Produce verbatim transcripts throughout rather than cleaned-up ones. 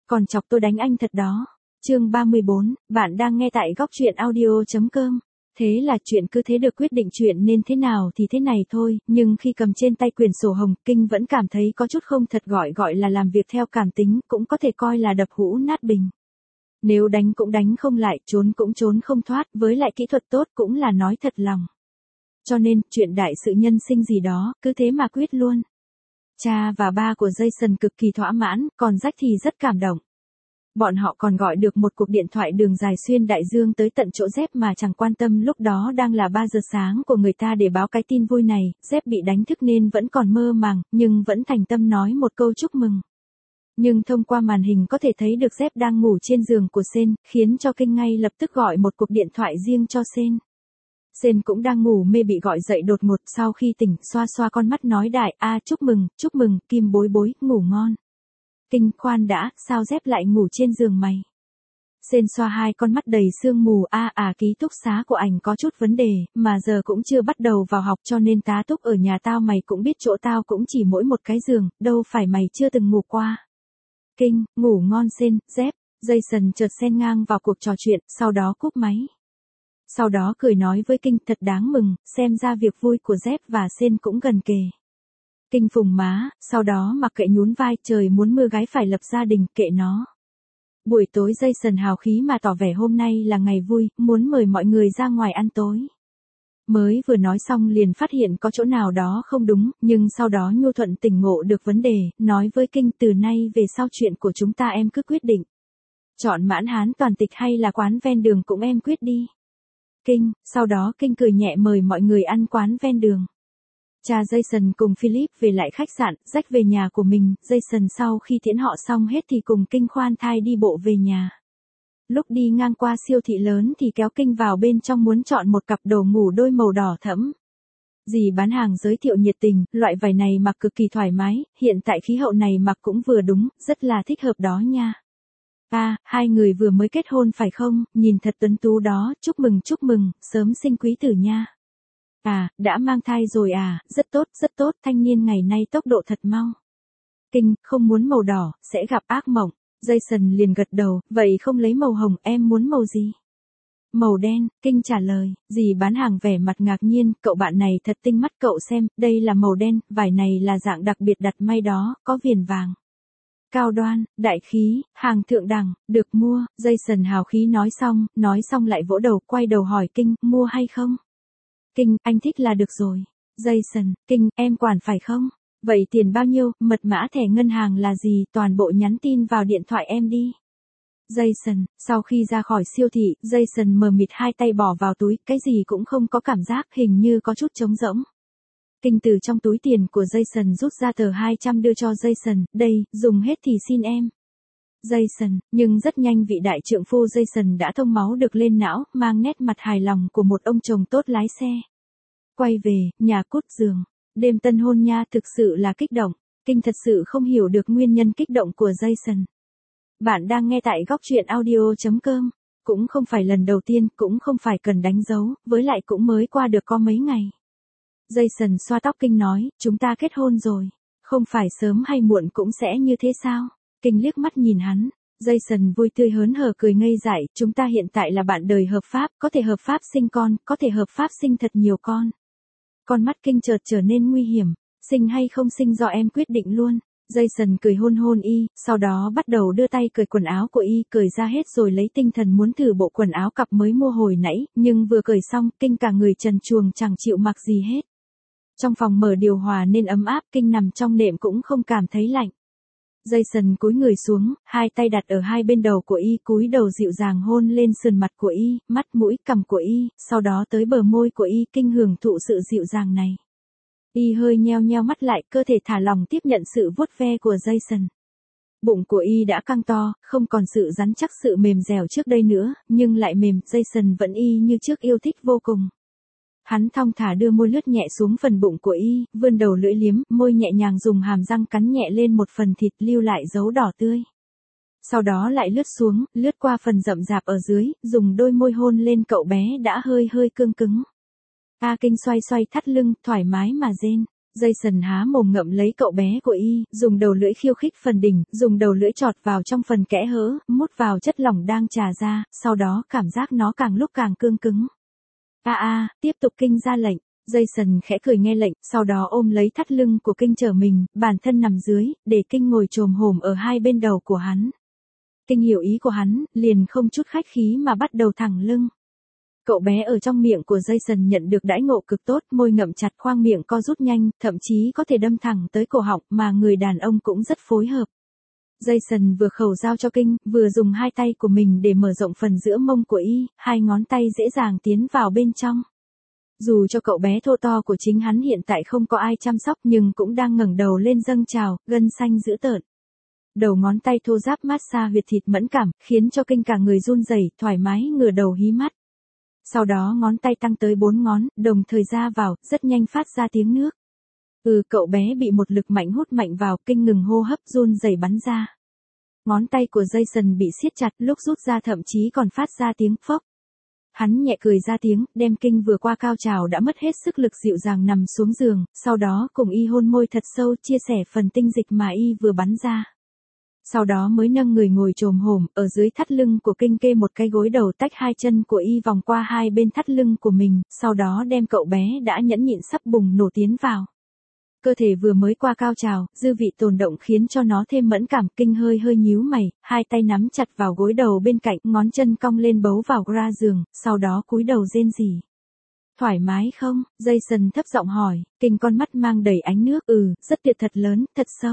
Còn chọc tôi đánh anh thật đó. Chương ba mươi bốn, bạn đang nghe tại góc truyện audio.com. Thế là chuyện cứ thế được quyết định, chuyện nên thế nào thì thế này thôi, nhưng khi cầm trên tay quyển sổ hồng, Kinh vẫn cảm thấy có chút không thật, gọi gọi là làm việc theo cảm tính, cũng có thể coi là đập hũ nát bình. Nếu đánh cũng đánh không lại, trốn cũng trốn không thoát, với lại kỹ thuật tốt cũng là nói thật lòng. Cho nên, chuyện đại sự nhân sinh gì đó, cứ thế mà quyết luôn. Cha và ba của Jason cực kỳ thỏa mãn, còn Jack thì rất cảm động. Bọn họ còn gọi được một cuộc điện thoại đường dài xuyên đại dương tới tận chỗ Dép mà chẳng quan tâm lúc đó đang là ba giờ sáng của người ta để báo cái tin vui này. Dép bị đánh thức nên vẫn còn mơ màng, nhưng vẫn thành tâm nói một câu chúc mừng. Nhưng thông qua màn hình có thể thấy được Dép đang ngủ trên giường của Sen, khiến cho Kinh ngay lập tức gọi một cuộc điện thoại riêng cho Sen. Sen cũng đang ngủ mê bị gọi dậy đột ngột, sau khi tỉnh, xoa xoa con mắt nói đại, a chúc mừng, chúc mừng, Kim bối bối, ngủ ngon. Kinh, khoan đã, sao Dép lại ngủ trên giường mày? Sen xoa hai con mắt đầy sương mù, a à ký túc xá của ảnh có chút vấn đề, mà giờ cũng chưa bắt đầu vào học cho nên tá túc ở nhà tao, mày cũng biết chỗ tao cũng chỉ mỗi một cái giường, đâu phải mày chưa từng ngủ qua. Kinh, ngủ ngon Sen, Dép. Jason chợt xen ngang vào cuộc trò chuyện, sau đó cúp máy. Sau đó cười nói với Kinh, thật đáng mừng, xem ra việc vui của Dép và Sen cũng gần kề. Kinh phùng má, sau đó mặc kệ nhún vai, trời muốn mưa gái phải lập gia đình, kệ nó. Buổi tối Jason hào khí mà tỏ vẻ hôm nay là ngày vui, muốn mời mọi người ra ngoài ăn tối. Mới vừa nói xong liền phát hiện có chỗ nào đó không đúng, nhưng sau đó nhu thuận tỉnh ngộ được vấn đề, nói với Kinh, từ nay về sau chuyện của chúng ta em cứ quyết định. Chọn mãn hán toàn tịch hay là quán ven đường cũng em quyết đi. Kinh, sau đó Kinh cười nhẹ mời mọi người ăn quán ven đường. Cha Jason cùng Philip về lại khách sạn, Jack về nhà của mình, Jason sau khi tiễn họ xong hết thì cùng Kinh khoan thai đi bộ về nhà. Lúc đi ngang qua siêu thị lớn thì kéo Kinh vào bên trong muốn chọn một cặp đồ ngủ đôi màu đỏ thẫm. Dì bán hàng giới thiệu nhiệt tình, loại vải này mặc cực kỳ thoải mái, hiện tại khí hậu này mặc cũng vừa đúng, rất là thích hợp đó nha. À, hai người vừa mới kết hôn phải không, nhìn thật tuấn tú đó, chúc mừng chúc mừng, sớm sinh quý tử nha. À, đã mang thai rồi à, rất tốt, rất tốt, thanh niên ngày nay tốc độ thật mau. Kinh, không muốn màu đỏ, sẽ gặp ác mộng. Jason liền gật đầu, vậy không lấy màu hồng, em muốn màu gì? Màu đen, Kinh trả lời, dì bán hàng vẻ mặt ngạc nhiên, cậu bạn này thật tinh mắt, cậu xem, đây là màu đen, vải này là dạng đặc biệt đặt may đó, có viền vàng. Cao đoan, đại khí, hàng thượng đẳng, được mua, Jason hào khí nói xong, nói xong lại vỗ đầu, quay đầu hỏi Kinh, mua hay không? Kinh, anh thích là được rồi. Jason, Kinh, em quản phải không? Vậy tiền bao nhiêu, mật mã thẻ ngân hàng là gì, toàn bộ nhắn tin vào điện thoại em đi. Jason, sau khi ra khỏi siêu thị, Jason mờ mịt hai tay bỏ vào túi, cái gì cũng không có cảm giác, hình như có chút trống rỗng. Kinh từ trong túi tiền của Jason rút ra tờ hai trăm đưa cho Jason, đây, dùng hết thì xin em. Jason, nhưng rất nhanh vị đại trượng phu Jason đã thông máu được lên não, mang nét mặt hài lòng của một ông chồng tốt lái xe. Quay về, nhà cút giường. Đêm tân hôn nha, thực sự là kích động. Kinh thật sự không hiểu được nguyên nhân kích động của Jason. Bạn đang nghe tại góc truyện audio.com. Cũng không phải lần đầu tiên, cũng không phải cần đánh dấu, với lại cũng mới qua được có mấy ngày. Jason xoa tóc Kinh nói, chúng ta kết hôn rồi. Không phải sớm hay muộn cũng sẽ như thế sao? Kinh liếc mắt nhìn hắn. Jason vui tươi hớn hở cười ngây dại, chúng ta hiện tại là bạn đời hợp pháp, có thể hợp pháp sinh con, có thể hợp pháp sinh thật nhiều con. Con mắt Kinh chợt trở nên nguy hiểm, sinh hay không sinh do em quyết định luôn. Jason cười hôn hôn y, sau đó bắt đầu đưa tay cởi quần áo của y, cởi ra hết rồi lấy tinh thần muốn thử bộ quần áo cặp mới mua hồi nãy, nhưng vừa cởi xong, Kinh cả người trần truồng chẳng chịu mặc gì hết. Trong phòng mở điều hòa nên ấm áp, Kinh nằm trong nệm cũng không cảm thấy lạnh. Jason cúi người xuống, hai tay đặt ở hai bên đầu của y, cúi đầu dịu dàng hôn lên sườn mặt của y, mắt mũi cằm của y, sau đó tới bờ môi của y, Kinh hưởng thụ sự dịu dàng này. Y hơi nheo nheo mắt lại, cơ thể thả lỏng tiếp nhận sự vuốt ve của Jason. Bụng của y đã căng to, không còn sự rắn chắc sự mềm dẻo trước đây nữa, nhưng lại mềm, Jason vẫn y như trước yêu thích vô cùng. Hắn thong thả đưa môi lướt nhẹ xuống phần bụng của y, vươn đầu lưỡi liếm, môi nhẹ nhàng dùng hàm răng cắn nhẹ lên một phần thịt lưu lại dấu đỏ tươi. Sau đó lại lướt xuống, lướt qua phần rậm rạp ở dưới, dùng đôi môi hôn lên cậu bé đã hơi hơi cương cứng. A Kinh xoay xoay thắt lưng, thoải mái mà rên. Jason há mồm ngậm lấy cậu bé của y, dùng đầu lưỡi khiêu khích phần đỉnh, dùng đầu lưỡi chọt vào trong phần kẽ hở, mút vào chất lỏng đang trà ra, sau đó cảm giác nó càng lúc càng cương cứng. A a, tiếp tục kinh ra lệnh. Jason khẽ cười nghe lệnh, sau đó ôm lấy thắt lưng của Kinh trở mình, bản thân nằm dưới, để Kinh ngồi chồm hổm ở hai bên đầu của hắn. Kinh hiểu ý của hắn, liền không chút khách khí mà bắt đầu thẳng lưng. Cậu bé ở trong miệng của Jason nhận được đãi ngộ cực tốt, môi ngậm chặt, khoang miệng co rút nhanh, thậm chí có thể đâm thẳng tới cổ họng, mà người đàn ông cũng rất phối hợp. Jason vừa khẩu giao cho Kinh, vừa dùng hai tay của mình để mở rộng phần giữa mông của y, hai ngón tay dễ dàng tiến vào bên trong. Dù cho cậu bé thô to của chính hắn hiện tại không có ai chăm sóc nhưng cũng đang ngẩng đầu lên dâng trào, gân xanh dữ tợn. Đầu ngón tay thô ráp massage huyệt thịt mẫn cảm, khiến cho Kinh cả người run rẩy, thoải mái ngửa đầu hí mắt. Sau đó ngón tay tăng tới bốn ngón, đồng thời ra vào, rất nhanh phát ra tiếng nước. Ừ, cậu bé bị một lực mạnh hút mạnh vào, Kinh ngừng hô hấp, run rẩy bắn ra. Ngón tay của Jason bị siết chặt, lúc rút ra thậm chí còn phát ra tiếng phốc. Hắn nhẹ cười ra tiếng, đem Kinh vừa qua cao trào đã mất hết sức lực dịu dàng nằm xuống giường, sau đó cùng y hôn môi thật sâu, chia sẻ phần tinh dịch mà y vừa bắn ra. Sau đó mới nâng người ngồi chồm hổm, ở dưới thắt lưng của Kinh kê một cái gối đầu, tách hai chân của y vòng qua hai bên thắt lưng của mình, sau đó đem cậu bé đã nhẫn nhịn sắp bùng nổ tiến vào. Cơ thể vừa mới qua cao trào, dư vị tồn động khiến cho nó thêm mẫn cảm. Kinh hơi hơi nhíu mày, hai tay nắm chặt vào gối đầu bên cạnh, ngón chân cong lên bấu vào gra giường, sau đó cúi đầu rên rỉ. Thoải mái không? Jason thấp giọng hỏi. Kinh con mắt mang đầy ánh nước, ừ, rất tuyệt, thật lớn, thật sâu.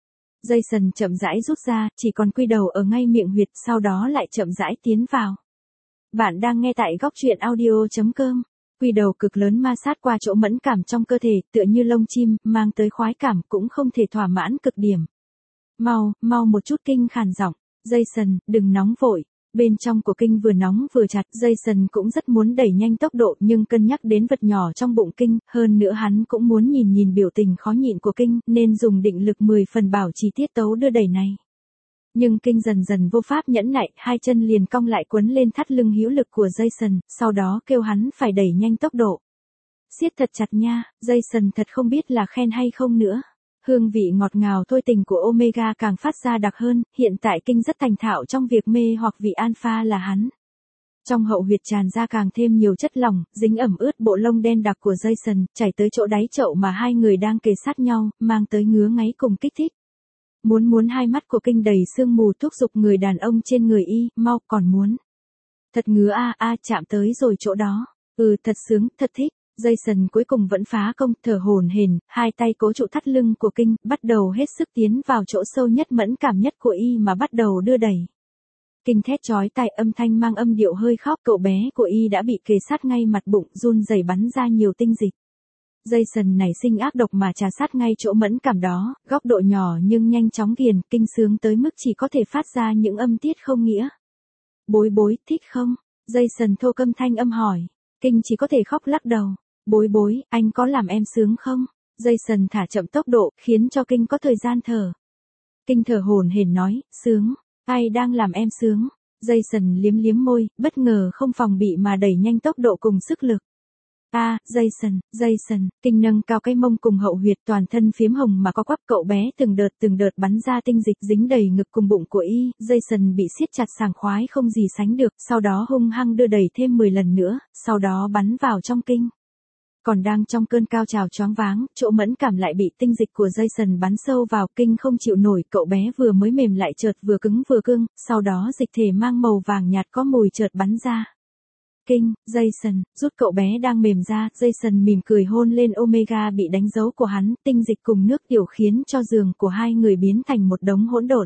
Jason chậm rãi rút ra, chỉ còn quy đầu ở ngay miệng huyệt, sau đó lại chậm rãi tiến vào. Bạn đang nghe tại góc truyện audio chấm com. Quy đầu cực lớn ma sát qua chỗ mẫn cảm trong cơ thể, tựa như lông chim, mang tới khoái cảm cũng không thể thỏa mãn cực điểm. Mau, mau một chút, Kinh khàn giọng. Jason, đừng nóng vội. Bên trong của Kinh vừa nóng vừa chặt, Jason cũng rất muốn đẩy nhanh tốc độ nhưng cân nhắc đến vật nhỏ trong bụng Kinh, hơn nữa hắn cũng muốn nhìn nhìn biểu tình khó nhịn của Kinh, nên dùng định lực mười phần bảo trì tiết tấu đưa đẩy này. Nhưng Kinh dần dần vô pháp nhẫn nại, hai chân liền cong lại quấn lên thắt lưng hữu lực của Jason, sau đó kêu hắn phải đẩy nhanh tốc độ. Siết thật chặt nha, Jason thật không biết là khen hay không nữa. Hương vị ngọt ngào thôi tình của Omega càng phát ra đặc hơn, hiện tại Kinh rất thành thạo trong việc mê hoặc vị alpha là hắn. Trong hậu huyệt tràn ra càng thêm nhiều chất lỏng, dính ẩm ướt bộ lông đen đặc của Jason, chảy tới chỗ đáy chậu mà hai người đang kề sát nhau, mang tới ngứa ngáy cùng kích thích. Muốn muốn hai mắt của Kinh đầy sương mù thúc giục người đàn ông trên người y, mau, còn muốn. Thật ngứa a a, chạm tới rồi chỗ đó. Ừ, thật sướng, thật thích. Jason cuối cùng vẫn phá công, thở hổn hển, hai tay cố trụ thắt lưng của Kinh, bắt đầu hết sức tiến vào chỗ sâu nhất mẫn cảm nhất của y mà bắt đầu đưa đẩy. Kinh thét chói tai, âm thanh mang âm điệu hơi khóc, cậu bé của y đã bị kề sát ngay mặt bụng, run rẩy bắn ra nhiều tinh dịch. Jason nảy sinh ác độc mà trà sát ngay chỗ mẫn cảm đó, góc độ nhỏ nhưng nhanh chóng ghiền, Kinh sướng tới mức chỉ có thể phát ra những âm tiết không nghĩa. Bối bối, thích không? Jason thô câm thanh âm hỏi. Kinh chỉ có thể khóc lắc đầu. Bối bối, anh có làm em sướng không? Jason thả chậm tốc độ, khiến cho Kinh có thời gian thở. Kinh thở hổn hển nói, sướng, ai đang làm em sướng? Jason liếm liếm môi, bất ngờ không phòng bị mà đẩy nhanh tốc độ cùng sức lực. A, à, Jason, Jason, Kinh nâng cao cái mông cùng hậu huyệt, toàn thân phiếm hồng mà có quắp, cậu bé từng đợt từng đợt bắn ra tinh dịch dính đầy ngực cùng bụng của y, Jason bị siết chặt sảng khoái không gì sánh được, sau đó hung hăng đưa đẩy thêm mười lần nữa, sau đó bắn vào trong Kinh. Còn đang trong cơn cao trào choáng váng, chỗ mẫn cảm lại bị tinh dịch của Jason bắn sâu vào, Kinh không chịu nổi, cậu bé vừa mới mềm lại chợt vừa cứng vừa cương, sau đó dịch thể mang màu vàng nhạt có mùi chợt bắn ra. Kinh, Jason, rút cậu bé đang mềm ra, Jason mỉm cười hôn lên Omega bị đánh dấu của hắn, tinh dịch cùng nước tiểu khiến cho giường của hai người biến thành một đống hỗn độn.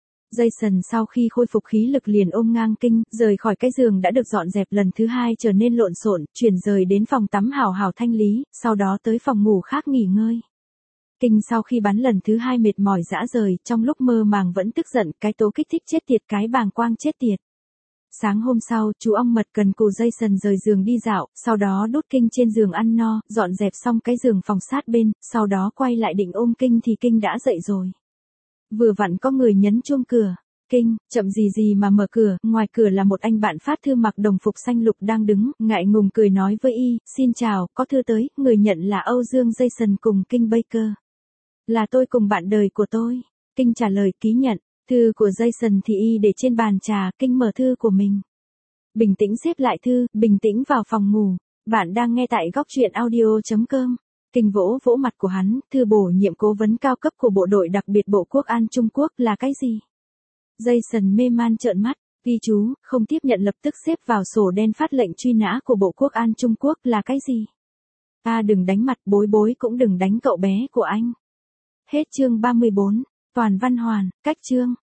Jason sau khi khôi phục khí lực liền ôm ngang Kinh, rời khỏi cái giường đã được dọn dẹp lần thứ hai trở nên lộn xộn, chuyển rời đến phòng tắm hào hào thanh lý, sau đó tới phòng ngủ khác nghỉ ngơi. Kinh sau khi bắn lần thứ hai mệt mỏi rã rời, trong lúc mơ màng vẫn tức giận, cái tố kích thích chết tiệt, cái bàng quang chết tiệt. Sáng hôm sau, chú ong mật cần cù Jason rời giường đi dạo, sau đó đút Kinh trên giường ăn no, dọn dẹp xong cái giường phòng sát bên, sau đó quay lại định ôm Kinh thì Kinh đã dậy rồi. Vừa vặn có người nhấn chuông cửa. Kinh, chậm gì gì mà mở cửa, ngoài cửa là một anh bạn phát thư mặc đồng phục xanh lục đang đứng, ngại ngùng cười nói với y, xin chào, có thư tới, người nhận là Âu Dương Jason cùng Kinh Baker. Là tôi cùng bạn đời của tôi. Kinh trả lời ký nhận, thư của Jason thì y để trên bàn trà, Kinh mở thư của mình. Bình tĩnh xếp lại thư, bình tĩnh vào phòng ngủ. Bạn đang nghe tại góc truyện audio chấm com. Kinh vỗ vỗ mặt của hắn, thư bổ nhiệm cố vấn cao cấp của bộ đội đặc biệt Bộ Quốc an Trung Quốc là cái gì? Jason mê man trợn mắt, ghi chú, không tiếp nhận lập tức xếp vào sổ đen phát lệnh truy nã của Bộ Quốc an Trung Quốc là cái gì? Ta đừng đánh mặt, bối bối cũng đừng đánh cậu bé của anh. Hết chương ba mươi bốn, toàn văn hoàn, cách chương.